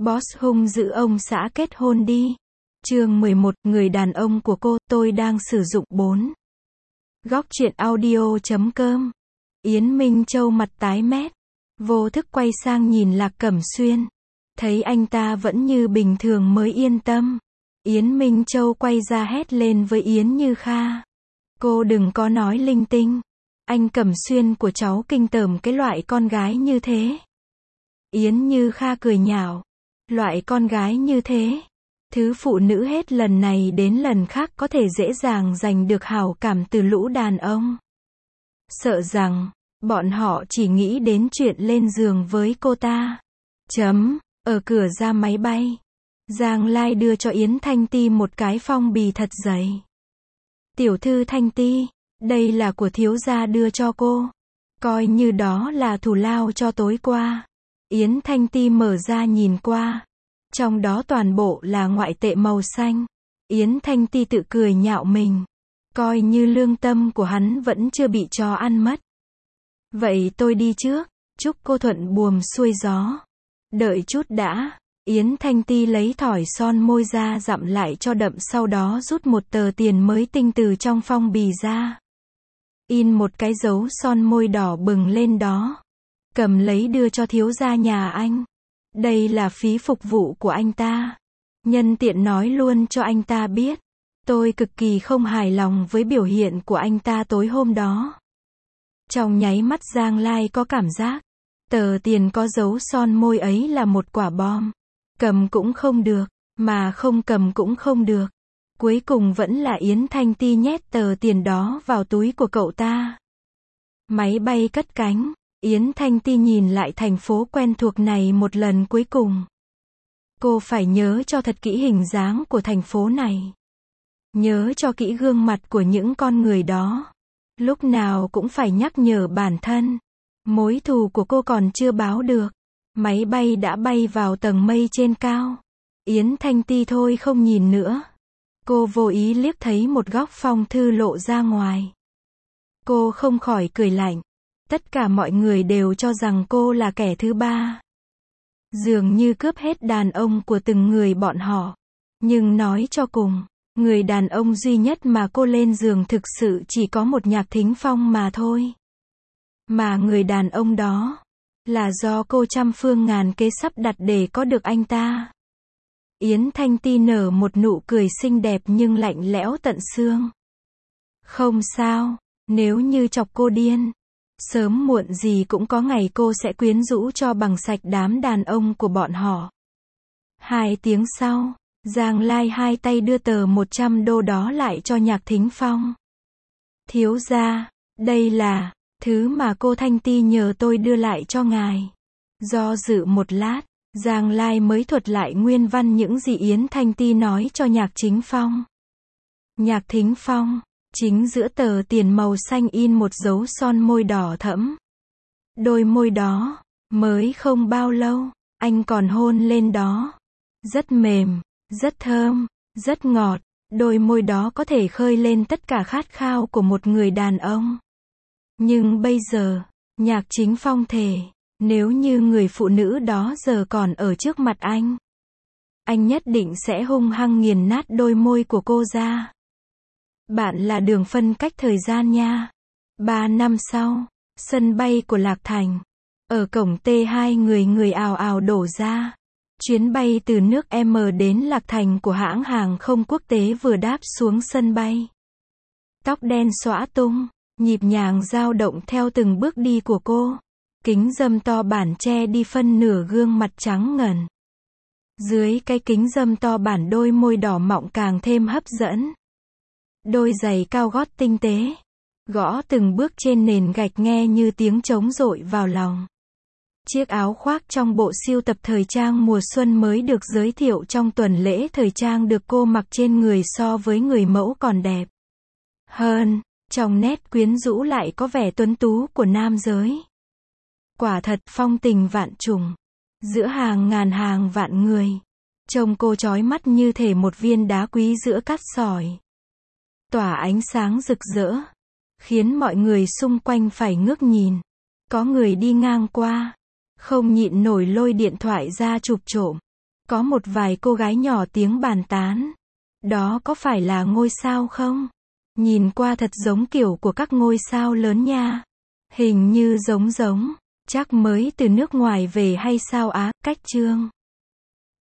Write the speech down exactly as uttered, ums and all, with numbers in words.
Boss hung dữ ông xã kết hôn đi. Chương mười một, người đàn ông của cô, tôi đang sử dụng bốn. Góc truyện audio chấm com. Yến Minh Châu mặt tái mét, vô thức quay sang nhìn Lạc Cẩm Xuyên. Thấy anh ta vẫn như bình thường mới yên tâm. Yến Minh Châu quay ra hét lên với Yến Như Kha. Cô đừng có nói linh tinh. Anh Cẩm Xuyên của cháu kinh tởm cái loại con gái như thế. Yến Như Kha cười nhạo. Loại con gái như thế. Thứ phụ nữ hết lần này đến lần khác có thể dễ dàng giành được hảo cảm từ lũ đàn ông. Sợ rằng, bọn họ chỉ nghĩ đến chuyện lên giường với cô ta. Chấm, ở cửa ra máy bay. Giang Lai đưa cho Yến Thanh Ti một cái phong bì thật dày. Tiểu thư Thanh Ti, đây là của thiếu gia đưa cho cô. Coi như đó là thù lao cho tối qua. Yến Thanh Ti mở ra nhìn qua. Trong đó toàn bộ là ngoại tệ màu xanh. Yến Thanh Ti tự cười nhạo mình. Coi như lương tâm của hắn vẫn chưa bị chó ăn mất. Vậy tôi đi trước. Chúc cô thuận buồm xuôi gió. Đợi chút đã. Yến Thanh Ti lấy thỏi son môi ra dặm lại cho đậm, sau đó rút một tờ tiền mới tinh từ trong phong bì ra. In một cái dấu son môi đỏ bừng lên đó. Cầm lấy đưa cho thiếu gia nhà anh. Đây là phí phục vụ của anh ta. Nhân tiện nói luôn cho anh ta biết. Tôi cực kỳ không hài lòng với biểu hiện của anh ta tối hôm đó. Trong nháy mắt Giang Lai có cảm giác. Tờ tiền có dấu son môi ấy là một quả bom. Cầm cũng không được, mà không cầm cũng không được. Cuối cùng vẫn là Yến Thanh Ti nhét tờ tiền đó vào túi của cậu ta. Máy bay cất cánh. Yến Thanh Ti nhìn lại thành phố quen thuộc này một lần cuối cùng. Cô phải nhớ cho thật kỹ hình dáng của thành phố này. Nhớ cho kỹ gương mặt của những con người đó. Lúc nào cũng phải nhắc nhở bản thân. Mối thù của cô còn chưa báo được. Máy bay đã bay vào tầng mây trên cao. Yến Thanh Ti thôi không nhìn nữa. Cô vô ý liếc thấy một góc phong thư lộ ra ngoài. Cô không khỏi cười lạnh. Tất cả mọi người đều cho rằng cô là kẻ thứ ba. Dường như cướp hết đàn ông của từng người bọn họ. Nhưng nói cho cùng, người đàn ông duy nhất mà cô lên giường thực sự chỉ có một Nhạc Thính Phong mà thôi. Mà người đàn ông đó là do cô trăm phương ngàn kế sắp đặt để có được anh ta. Yến Thanh Ti nở một nụ cười xinh đẹp nhưng lạnh lẽo tận xương. Không sao, nếu như chọc cô điên, sớm muộn gì cũng có ngày cô sẽ quyến rũ cho bằng sạch đám đàn ông của bọn họ. Hai tiếng sau, Giang Lai hai tay đưa tờ một trăm đô đó lại cho Nhạc Thính Phong. Thiếu gia, đây là thứ mà cô Thanh Ti nhờ tôi đưa lại cho ngài. Do dự một lát, Giang Lai mới thuật lại nguyên văn những gì Yến Thanh Ti nói cho Nhạc Chính Phong. Nhạc Thính Phong, chính giữa tờ tiền màu xanh in một dấu son môi đỏ thẫm. Đôi môi đó, mới không bao lâu, anh còn hôn lên đó. Rất mềm, rất thơm, rất ngọt, đôi môi đó có thể khơi lên tất cả khát khao của một người đàn ông. Nhưng bây giờ, Nhạc Chính Phong thề, nếu như người phụ nữ đó giờ còn ở trước mặt anh, anh nhất định sẽ hung hăng nghiền nát đôi môi của cô ra. Bạn là đường phân cách thời gian nha. Ba năm sau, sân bay của Lạc Thành. Ở cổng T hai người người ào ào đổ ra. Chuyến bay từ nước M đến Lạc Thành của hãng hàng không quốc tế vừa đáp xuống sân bay. Tóc đen xõa tung, nhịp nhàng dao động theo từng bước đi của cô. Kính râm to bản che đi phân nửa gương mặt trắng ngần. Dưới cái kính râm to bản đôi môi đỏ mọng càng thêm hấp dẫn. Đôi giày cao gót tinh tế, gõ từng bước trên nền gạch nghe như tiếng trống dội vào lòng. Chiếc áo khoác trong bộ sưu tập thời trang mùa xuân mới được giới thiệu trong tuần lễ thời trang được cô mặc trên người so với người mẫu còn đẹp hơn, trong nét quyến rũ lại có vẻ tuấn tú của nam giới. Quả thật phong tình vạn trùng, giữa hàng ngàn hàng vạn người, trông cô chói mắt như thể một viên đá quý giữa cát sỏi. Tỏa ánh sáng rực rỡ, khiến mọi người xung quanh phải ngước nhìn. Có người đi ngang qua, không nhịn nổi lôi điện thoại ra chụp trộm. Có một vài cô gái nhỏ tiếng bàn tán. Đó có phải là ngôi sao không? Nhìn qua thật giống kiểu của các ngôi sao lớn nha. Hình như giống giống. Chắc mới từ nước ngoài về hay sao á, cách Trương.